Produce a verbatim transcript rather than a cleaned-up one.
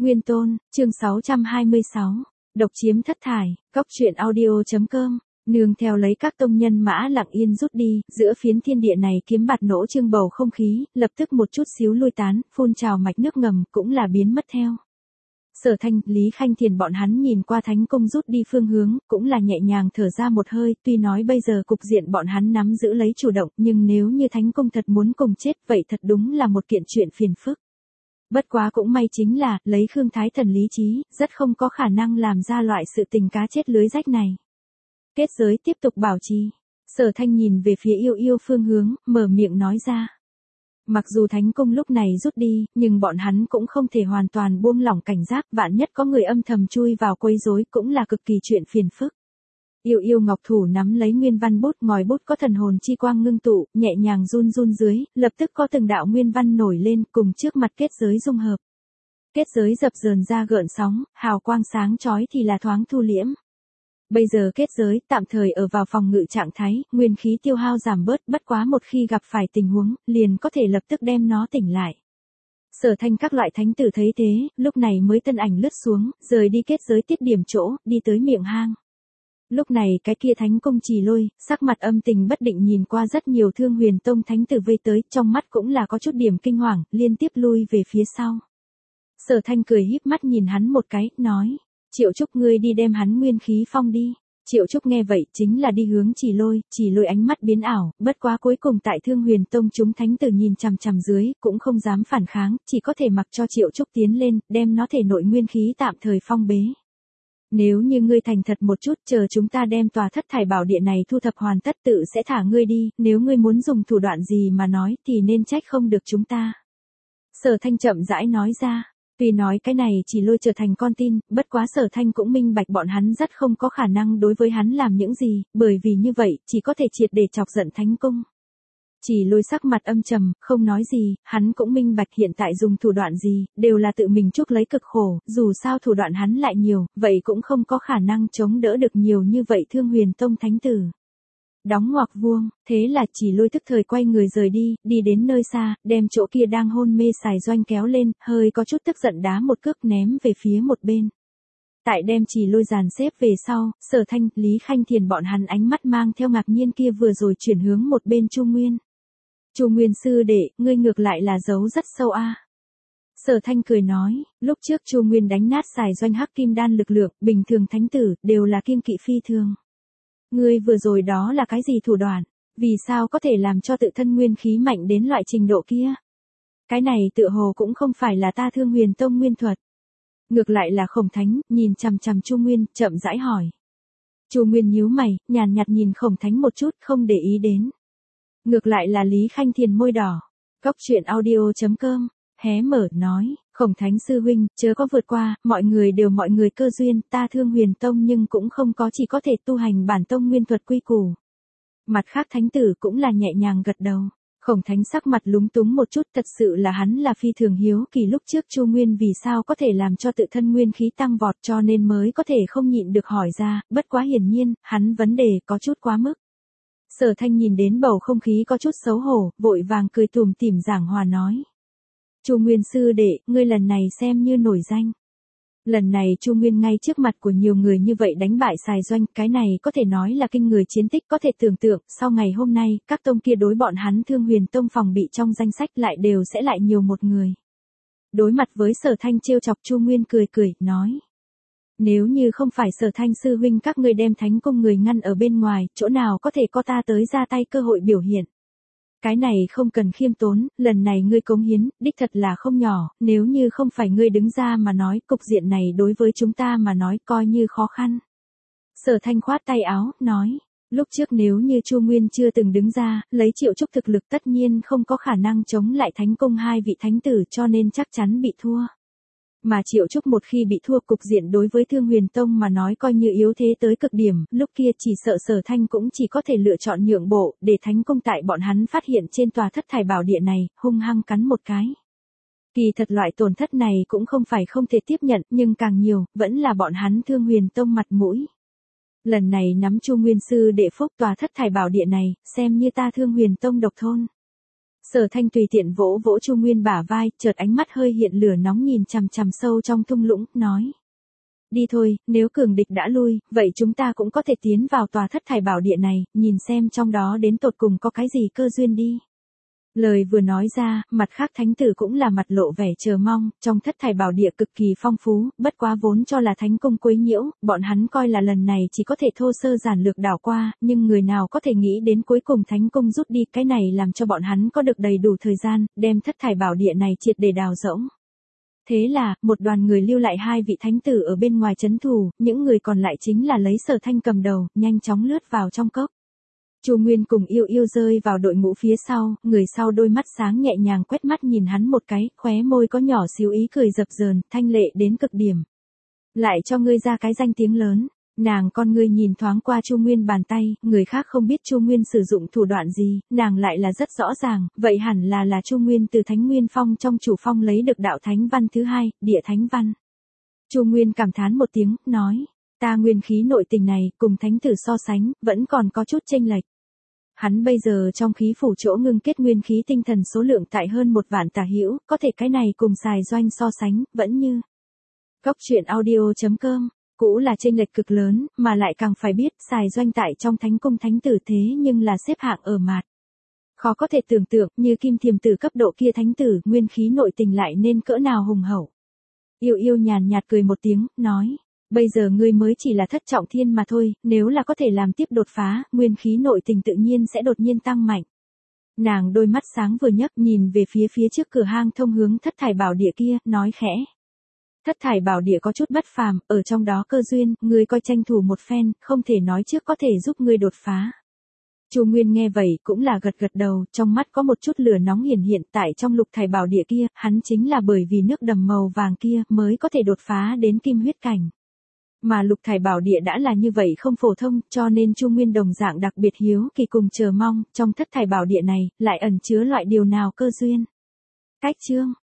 Nguyên Tôn, chương sáu trăm hai mươi sáu, độc chiếm thất thải, cóc truyện audio.com, nương theo lấy các tông nhân mã lặng yên rút đi, giữa phiến thiên địa này kiếm bạt nỗ trương bầu không khí, lập tức một chút xíu lui tán, phun trào mạch nước ngầm, cũng là biến mất theo. Sở Thanh, Lý Khanh Thiền bọn hắn nhìn qua thánh cung rút đi phương hướng, cũng là nhẹ nhàng thở ra một hơi, tuy nói bây giờ cục diện bọn hắn nắm giữ lấy chủ động, nhưng nếu như thánh cung thật muốn cùng chết, vậy thật đúng là một kiện chuyện phiền phức. Bất quá cũng may chính là, lấy Khương Thái Thần lý trí, rất không có khả năng làm ra loại sự tình cá chết lưới rách này. Kết giới tiếp tục bảo trì. Sở Thanh nhìn về phía yêu yêu phương hướng, mở miệng nói ra. Mặc dù thánh cung lúc này rút đi, nhưng bọn hắn cũng không thể hoàn toàn buông lỏng cảnh giác, vạn nhất có người âm thầm chui vào quấy rối cũng là cực kỳ chuyện phiền phức. Yêu yêu ngọc thủ nắm lấy nguyên văn bút, ngòi bút có thần hồn chi quang ngưng tụ, nhẹ nhàng run run dưới, lập tức có từng đạo nguyên văn nổi lên, cùng trước mặt kết giới dung hợp. Kết giới dập dờn ra gợn sóng, hào quang sáng chói thì là thoáng thu liễm. Bây giờ kết giới tạm thời ở vào phòng ngự trạng thái, nguyên khí tiêu hao giảm bớt, bất quá một khi gặp phải tình huống, liền có thể lập tức đem nó tỉnh lại. Sở Thanh các loại thánh tử thấy thế, lúc này mới tân ảnh lướt xuống, rời đi kết giới tiết điểm chỗ, đi tới miệng hang. Lúc này cái kia thánh cung Trì Lôi, sắc mặt âm tình bất định nhìn qua rất nhiều Thương Huyền Tông thánh tử vây tới, trong mắt cũng là có chút điểm kinh hoàng, liên tiếp lui về phía sau. Sở Thanh cười híp mắt nhìn hắn một cái, nói, Triệu Trúc ngươi đi đem hắn nguyên khí phong đi. Triệu Trúc nghe vậy chính là đi hướng Trì Lôi, Trì Lôi ánh mắt biến ảo, bất quá cuối cùng tại Thương Huyền Tông chúng thánh tử nhìn chằm chằm dưới, cũng không dám phản kháng, chỉ có thể mặc cho Triệu Trúc tiến lên, đem nó thể nội nguyên khí tạm thời phong bế. Nếu như ngươi thành thật một chút, chờ chúng ta đem tòa thất thải bảo địa này thu thập hoàn tất tự sẽ thả ngươi đi, nếu ngươi muốn dùng thủ đoạn gì mà nói thì nên trách không được chúng ta. Sở Thanh chậm rãi nói ra, tuy nói cái này Chỉ Lôi trở thành con tin, bất quá Sở Thanh cũng minh bạch bọn hắn rất không có khả năng đối với hắn làm những gì, bởi vì như vậy, chỉ có thể triệt để chọc giận thánh cung. Chỉ Lôi sắc mặt âm trầm, không nói gì, hắn cũng minh bạch hiện tại dùng thủ đoạn gì, đều là tự mình chuốc lấy cực khổ, dù sao thủ đoạn hắn lại nhiều, vậy cũng không có khả năng chống đỡ được nhiều như vậy Thương Huyền Tông thánh tử. Đóng ngoặc vuông, thế là Chỉ Lôi tức thời quay người rời đi, đi đến nơi xa, đem chỗ kia đang hôn mê Sài Doanh kéo lên, hơi có chút tức giận đá một cước ném về phía một bên. Tại đem Chỉ Lôi dàn xếp về sau, Sở Thanh, Lý Khanh Thiền bọn hắn ánh mắt mang theo ngạc nhiên kia vừa rồi chuyển hướng một bên Chu Nguyên. Chu Nguyên sư đệ, ngươi ngược lại là giấu rất sâu a. À. Sở Thanh cười nói, lúc trước Chu Nguyên đánh nát Sài Doanh hắc kim đan lực lượng, bình thường thánh tử, đều là kiêng kỵ phi thường. Ngươi vừa rồi đó là cái gì thủ đoạn, vì sao có thể làm cho tự thân nguyên khí mạnh đến loại trình độ kia? Cái này tựa hồ cũng không phải là ta Thương Huyền Tông nguyên thuật. Ngược lại là Khổng Thánh, nhìn chằm chằm Chu Nguyên, chậm rãi hỏi. Chu Nguyên nhíu mày, nhàn nhạt nhìn Khổng Thánh một chút, không để ý đến. Ngược lại là Lý Khanh Thiền môi đỏ. Cóc truyện audio.com, hé mở, nói, Khổng Thánh sư huynh, chớ có vượt qua, mọi người đều mọi người cơ duyên, ta Thương Huyền Tông nhưng cũng không có chỉ có thể tu hành bản tông nguyên thuật quy củ. Mặt khác thánh tử cũng là nhẹ nhàng gật đầu. Khổng Thánh sắc mặt lúng túng một chút, thật sự là hắn là phi thường hiếu kỳ lúc trước Chu Nguyên vì sao có thể làm cho tự thân nguyên khí tăng vọt cho nên mới có thể không nhịn được hỏi ra, bất quá hiển nhiên, hắn vấn đề có chút quá mức. Sở Thanh nhìn đến bầu không khí có chút xấu hổ, vội vàng cười tủm tỉm giảng hòa nói. Chu Nguyên sư đệ, ngươi lần này xem như nổi danh. Lần này Chu Nguyên ngay trước mặt của nhiều người như vậy đánh bại Sài Doanh, cái này có thể nói là kinh người chiến tích có thể tưởng tượng, sau ngày hôm nay, các tông kia đối bọn hắn Thương Huyền Tông phòng bị trong danh sách lại đều sẽ lại nhiều một người. Đối mặt với Sở Thanh trêu chọc Chu Nguyên cười cười, nói. Nếu như không phải Sở Thanh sư huynh các ngươi đem thánh cung người ngăn ở bên ngoài, chỗ nào có thể có ta tới ra tay cơ hội biểu hiện. Cái này không cần khiêm tốn, lần này ngươi cống hiến, đích thật là không nhỏ, nếu như không phải ngươi đứng ra mà nói, cục diện này đối với chúng ta mà nói coi như khó khăn. Sở Thanh khoát tay áo, nói, lúc trước nếu như Chu Nguyên chưa từng đứng ra, lấy Triệu Trúc thực lực tất nhiên không có khả năng chống lại thánh cung hai vị thánh tử cho nên chắc chắn bị thua. Mà Triệu Trúc một khi bị thua cục diện đối với Thương Huyền Tông mà nói coi như yếu thế tới cực điểm, lúc kia chỉ sợ Sở Thanh cũng chỉ có thể lựa chọn nhượng bộ, để thánh cung tại bọn hắn phát hiện trên tòa thất thải bảo địa này, hung hăng cắn một cái. Kỳ thật loại tổn thất này cũng không phải không thể tiếp nhận, nhưng càng nhiều, vẫn là bọn hắn Thương Huyền Tông mặt mũi. Lần này nắm Chu Nguyên sư đệ phúc tòa thất thải bảo địa này, xem như ta Thương Huyền Tông độc thôn. Sở Thanh tùy tiện vỗ vỗ Chu Nguyên bả vai, chợt ánh mắt hơi hiện lửa nóng nhìn chằm chằm sâu trong thung lũng, nói. Đi thôi, nếu cường địch đã lui, vậy chúng ta cũng có thể tiến vào tòa thất thải bảo địa này, nhìn xem trong đó đến tột cùng có cái gì cơ duyên đi. Lời vừa nói ra, mặt khác thánh tử cũng là mặt lộ vẻ chờ mong, trong thất thải bảo địa cực kỳ phong phú, bất quá vốn cho là thánh cung quấy nhiễu, bọn hắn coi là lần này chỉ có thể thô sơ giản lược đảo qua, nhưng người nào có thể nghĩ đến cuối cùng thánh cung rút đi, cái này làm cho bọn hắn có được đầy đủ thời gian, đem thất thải bảo địa này triệt để đào rỗng. Thế là, một đoàn người lưu lại hai vị thánh tử ở bên ngoài trấn thủ, những người còn lại chính là lấy Sở Thanh cầm đầu, nhanh chóng lướt vào trong cốc. Chu Nguyên cùng Yêu Yêu rơi vào đội ngũ phía sau, người sau đôi mắt sáng nhẹ nhàng quét mắt nhìn hắn một cái, khóe môi có nhỏ xíu ý cười dập dờn, thanh lệ đến cực điểm. Lại cho ngươi ra cái danh tiếng lớn, nàng con ngươi nhìn thoáng qua Chu Nguyên bàn tay, người khác không biết Chu Nguyên sử dụng thủ đoạn gì, nàng lại là rất rõ ràng, vậy hẳn là là Chu Nguyên từ Thánh Nguyên Phong trong chủ phong lấy được đạo thánh văn thứ hai, địa thánh văn. Chu Nguyên cảm thán một tiếng, nói, ta nguyên khí nội tình này, cùng thánh tử so sánh, vẫn còn có chút chênh lệch. Hắn bây giờ trong khí phủ chỗ ngưng kết nguyên khí tinh thần số lượng tại hơn một vạn tả hữu, có thể cái này cùng xài doanh so sánh, vẫn như. Cốc truyện audio chấm com, cũ là chênh lệch cực lớn, mà lại càng phải biết, xài doanh tại trong thánh cung thánh tử thế nhưng là xếp hạng ở mạt. Khó có thể tưởng tượng, như kim thiềm tử cấp độ kia thánh tử, nguyên khí nội tình lại nên cỡ nào hùng hậu. Yêu Yêu nhàn nhạt cười một tiếng, nói. Bây giờ ngươi mới chỉ là thất trọng thiên mà thôi, nếu là có thể làm tiếp đột phá, nguyên khí nội tình tự nhiên sẽ đột nhiên tăng mạnh. Nàng đôi mắt sáng vừa nhấc nhìn về phía phía trước cửa hang thông hướng thất thải bảo địa kia, nói khẽ. Thất thải bảo địa có chút bất phàm, ở trong đó cơ duyên, ngươi coi tranh thủ một phen, không thể nói trước có thể giúp ngươi đột phá. Chu Nguyên nghe vậy cũng là gật gật đầu, trong mắt có một chút lửa nóng hiển hiện tại trong lục thải bảo địa kia, hắn chính là bởi vì nước đầm màu vàng kia mới có thể đột phá đến kim huyết cảnh. Mà lục thải bảo địa đã là như vậy không phổ thông, cho nên Chu Nguyên đồng dạng đặc biệt hiếu kỳ cùng chờ mong, trong thất thải bảo địa này, lại ẩn chứa loại điều nào cơ duyên. Cách chương